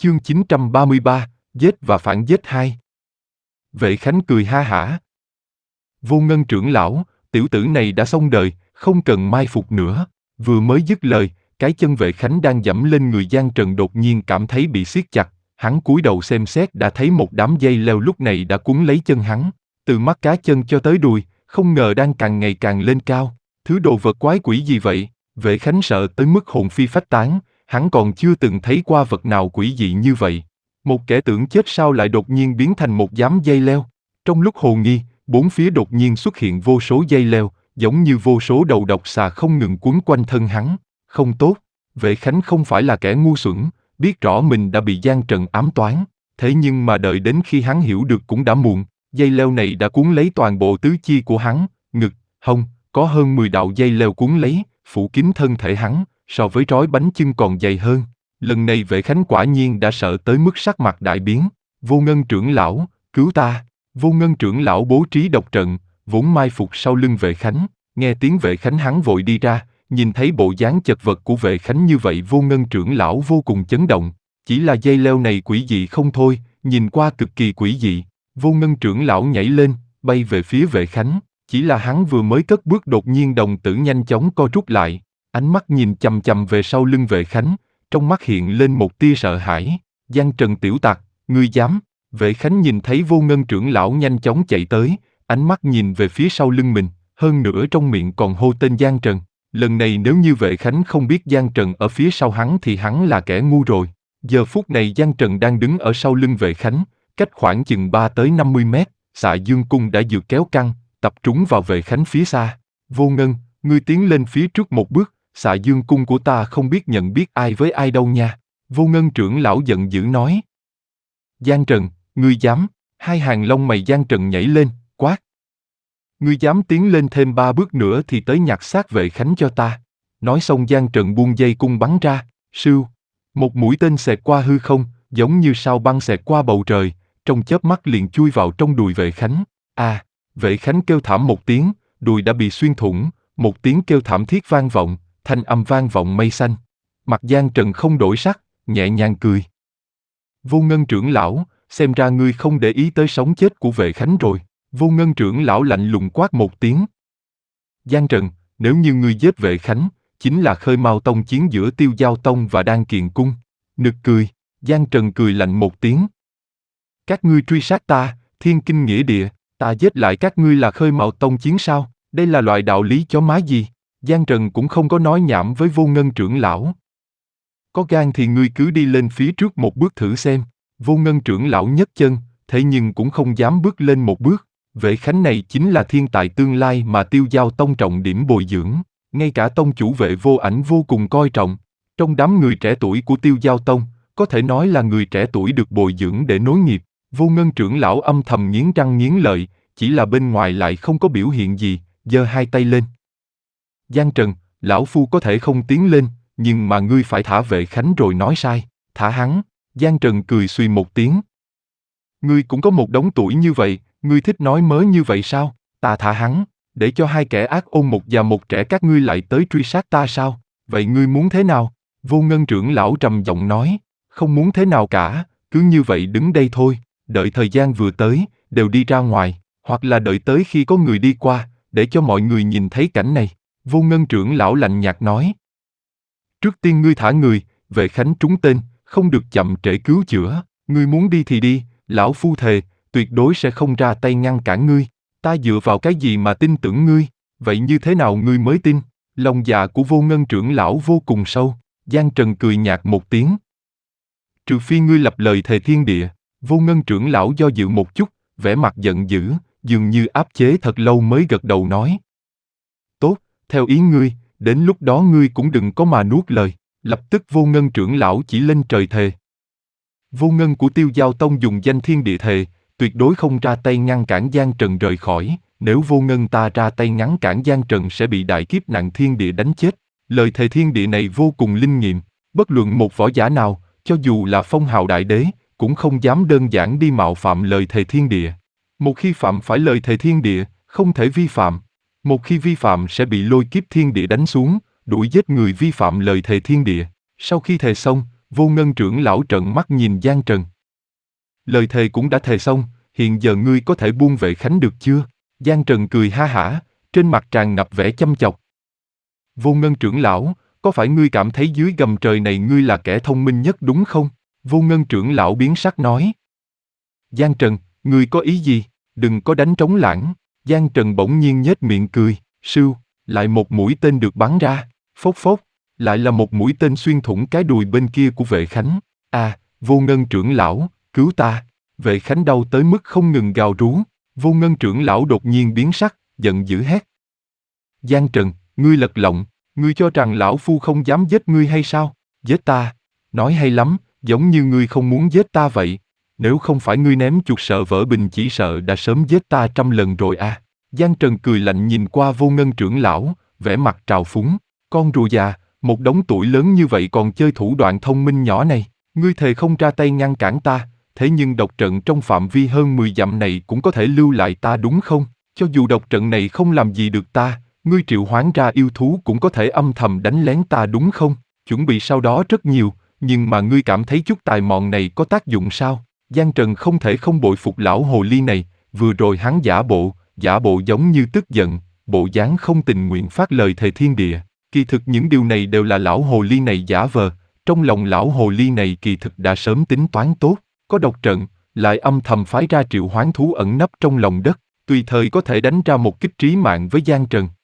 Chương 933, Giết và phản giết 2. Vệ Khánh cười ha hả. Vô Ngân trưởng lão, tiểu tử này đã xong đời, không cần mai phục nữa. Vừa mới dứt lời, cái chân Vệ Khánh đang dẫm lên người Giang Trần đột nhiên cảm thấy bị siết chặt. Hắn cúi đầu xem xét đã thấy một đám dây leo lúc này đã cuốn lấy chân hắn. Từ mắt cá chân cho tới đùi, không ngờ đang càng ngày càng lên cao. Thứ đồ vật quái quỷ gì vậy? Vệ Khánh sợ tới mức hồn phi phách tán. Hắn còn chưa từng thấy qua vật nào quỷ dị như vậy. Một kẻ tưởng chết sao lại đột nhiên biến thành một đám dây leo. Trong lúc hồ nghi, bốn phía đột nhiên xuất hiện vô số dây leo, giống như vô số đầu độc xà không ngừng quấn quanh thân hắn. Không tốt, Vệ Khánh không phải là kẻ ngu xuẩn, biết rõ mình đã bị Giang Trần ám toán. Thế nhưng mà đợi đến khi hắn hiểu được cũng đã muộn, dây leo này đã cuốn lấy toàn bộ tứ chi của hắn, ngực, hông, có hơn 10 đạo dây leo cuốn lấy, phủ kín thân thể hắn, so với trói bánh chưng còn dày hơn. Lần này Vệ Khánh quả nhiên đã sợ tới mức sắc mặt đại biến. Vô Ngân trưởng lão, cứu ta! Vô Ngân trưởng lão bố trí độc trận, vốn mai phục sau lưng Vệ Khánh. Nghe tiếng Vệ Khánh hắn vội đi ra, nhìn thấy bộ dáng chật vật của Vệ Khánh như vậy Vô Ngân trưởng lão vô cùng chấn động. Chỉ là dây leo này quỷ dị không thôi, nhìn qua cực kỳ quỷ dị. Vô Ngân trưởng lão nhảy lên, bay về phía Vệ Khánh. Chỉ là hắn vừa mới cất bước đột nhiên đồng tử nhanh chóng co rút lại. Ánh mắt nhìn chằm chằm về sau lưng Vệ Khánh, trong mắt hiện lên một tia sợ hãi. Giang Trần tiểu tặc, ngươi dám? Vệ Khánh nhìn thấy Vô Ngân trưởng lão nhanh chóng chạy tới, ánh mắt nhìn về phía sau lưng mình, hơn nữa trong miệng còn hô tên Giang Trần. Lần này nếu như Vệ Khánh không biết Giang Trần ở phía sau hắn thì hắn là kẻ ngu rồi. Giờ phút này Giang Trần đang đứng ở sau lưng Vệ Khánh, cách khoảng chừng 3 tới 50 mét, xạ dương cung đã dược kéo căng, tập trung vào Vệ Khánh phía xa. Vô Ngân, ngươi tiến lên phía trước một bước, xạ dương cung của ta không biết nhận biết ai với ai đâu nha. Vô Ngân trưởng lão giận dữ nói. Giang Trần, ngươi dám? Hai hàng lông mày Giang Trần nhảy lên, quát. Ngươi dám tiến lên thêm 3 bước nữa thì tới nhặt xác Vệ Khánh cho ta. Nói xong Giang Trần buông dây cung bắn ra, sưu. Một mũi tên xẹt qua hư không, giống như sao băng xẹt qua bầu trời, trong chớp mắt liền chui vào trong đùi Vệ Khánh. Vệ Khánh kêu thảm một tiếng, đùi đã bị xuyên thủng, một tiếng kêu thảm thiết vang vọng, thanh âm vang vọng mây xanh. Mặt Giang Trần không đổi sắc, nhẹ nhàng cười. Vô Ngân trưởng lão, xem ra ngươi không để ý tới sống chết của Vệ Khánh rồi. Vô Ngân trưởng lão lạnh lùng quát một tiếng. Giang Trần, nếu như ngươi giết Vệ Khánh, chính là khơi mào tông chiến giữa Tiêu Giao Tông và Đan Kiền Cung. Nực cười, Giang Trần cười lạnh một tiếng. Các ngươi truy sát ta, thiên kinh nghĩa địa, ta giết lại các ngươi là khơi mào tông chiến sao? Đây là loại đạo lý chó má gì? Giang Trần cũng không có nói nhảm với Vô Ngân trưởng lão. Có gan thì ngươi cứ đi lên phía trước một bước thử xem. Vô Ngân trưởng lão nhấc chân, thế nhưng cũng không dám bước lên một bước. Vệ Khánh này chính là thiên tài tương lai mà Tiêu Giao Tông trọng điểm bồi dưỡng. Ngay cả tông chủ Vệ Vô Ảnh vô cùng coi trọng. Trong đám người trẻ tuổi của Tiêu Giao Tông, có thể nói là người trẻ tuổi được bồi dưỡng để nối nghiệp. Vô Ngân trưởng lão âm thầm nghiến răng nghiến lợi, chỉ là bên ngoài lại không có biểu hiện gì, giơ hai tay lên. Giang Trần, lão phu có thể không tiến lên, nhưng mà ngươi phải thả Vệ Khánh rồi nói sai, thả hắn. Giang Trần cười suy một tiếng. Ngươi cũng có một đống tuổi như vậy, ngươi thích nói mớ như vậy sao? Ta thả hắn, để cho hai kẻ ác ôn một già một trẻ các ngươi lại tới truy sát ta sao? Vậy ngươi muốn thế nào? Vô Ngân trưởng lão trầm giọng nói, không muốn thế nào cả, cứ như vậy đứng đây thôi, đợi thời gian vừa tới, đều đi ra ngoài, hoặc là đợi tới khi có người đi qua, để cho mọi người nhìn thấy cảnh này. Vô Ngân trưởng lão lạnh nhạt nói. Trước tiên ngươi thả người, Vệ Khánh trúng tên, không được chậm trễ cứu chữa, ngươi muốn đi thì đi, lão phu thề, tuyệt đối sẽ không ra tay ngăn cản ngươi, ta dựa vào cái gì mà tin tưởng ngươi, vậy như thế nào ngươi mới tin? Lòng dạ của Vô Ngân trưởng lão vô cùng sâu, Giang Trần cười nhạt một tiếng. Trừ phi ngươi lập lời thề thiên địa. Vô Ngân trưởng lão do dự một chút, vẻ mặt giận dữ, dường như áp chế thật lâu mới gật đầu nói. Tốt, theo ý ngươi, đến lúc đó ngươi cũng đừng có mà nuốt lời. Lập tức Vô Ngân trưởng lão chỉ lên trời thề. Vô Ngân của Tiêu Giao Tông dùng danh thiên địa thề, tuyệt đối không ra tay ngăn cản Giang Trần rời khỏi, nếu Vô Ngân ta ra tay ngăn cản Giang Trần sẽ bị đại kiếp nạn thiên địa đánh chết. Lời thề thiên địa này vô cùng linh nghiệm, bất luận một võ giả nào, cho dù là phong hào đại đế, cũng không dám đơn giản đi mạo phạm lời thề thiên địa. Một khi phạm phải lời thề thiên địa, không thể vi phạm. Một khi vi phạm sẽ bị lôi kiếp thiên địa đánh xuống, đuổi giết người vi phạm lời thề thiên địa. Sau khi thề xong, Vô Ngân trưởng lão trợn mắt nhìn Giang Trần. Lời thề cũng đã thề xong, hiện giờ ngươi có thể buông Vệ Khánh được chưa? Giang Trần cười ha hả, trên mặt tràn ngập vẻ chăm chọc. Vô Ngân trưởng lão, có phải ngươi cảm thấy dưới gầm trời này ngươi là kẻ thông minh nhất đúng không? Vô Ngân trưởng lão biến sắc nói. Giang Trần, ngươi có ý gì? Đừng có đánh trống lãng. Giang Trần bỗng nhiên nhếch miệng cười, sưu, lại một mũi tên được bắn ra, phốc phốc, lại là một mũi tên xuyên thủng cái đùi bên kia của Vệ Khánh. À, Vô Ngân trưởng lão, cứu ta. Vệ Khánh đau tới mức không ngừng gào rú. Vô Ngân trưởng lão đột nhiên biến sắc, giận dữ hét. Giang Trần, ngươi lật lọng, ngươi cho rằng lão phu không dám giết ngươi hay sao? Giết ta? Nói hay lắm, giống như ngươi không muốn giết ta vậy. Nếu không phải ngươi ném chuột sợ vỡ bình chỉ sợ đã sớm giết ta 100 lần rồi à. Giang Trần cười lạnh nhìn qua Vô Ngân trưởng lão, vẻ mặt trào phúng. Con rùa già, một đống tuổi lớn như vậy còn chơi thủ đoạn thông minh nhỏ này. Ngươi thề không ra tay ngăn cản ta, thế nhưng độc trận trong phạm vi hơn 10 dặm này cũng có thể lưu lại ta đúng không? Cho dù độc trận này không làm gì được ta, ngươi triệu hoán ra yêu thú cũng có thể âm thầm đánh lén ta đúng không? Chuẩn bị sau đó rất nhiều, nhưng mà ngươi cảm thấy chút tài mọn này có tác dụng sao? Giang Trần không thể không bội phục lão hồ ly này, vừa rồi hắn giả bộ giống như tức giận, bộ dáng không tình nguyện phát lời thề thiên địa. Kỳ thực những điều này đều là lão hồ ly này giả vờ, trong lòng lão hồ ly này kỳ thực đã sớm tính toán tốt, có độc trận, lại âm thầm phái ra triệu hoán thú ẩn nấp trong lòng đất, tùy thời có thể đánh ra một kích trí mạng với Giang Trần.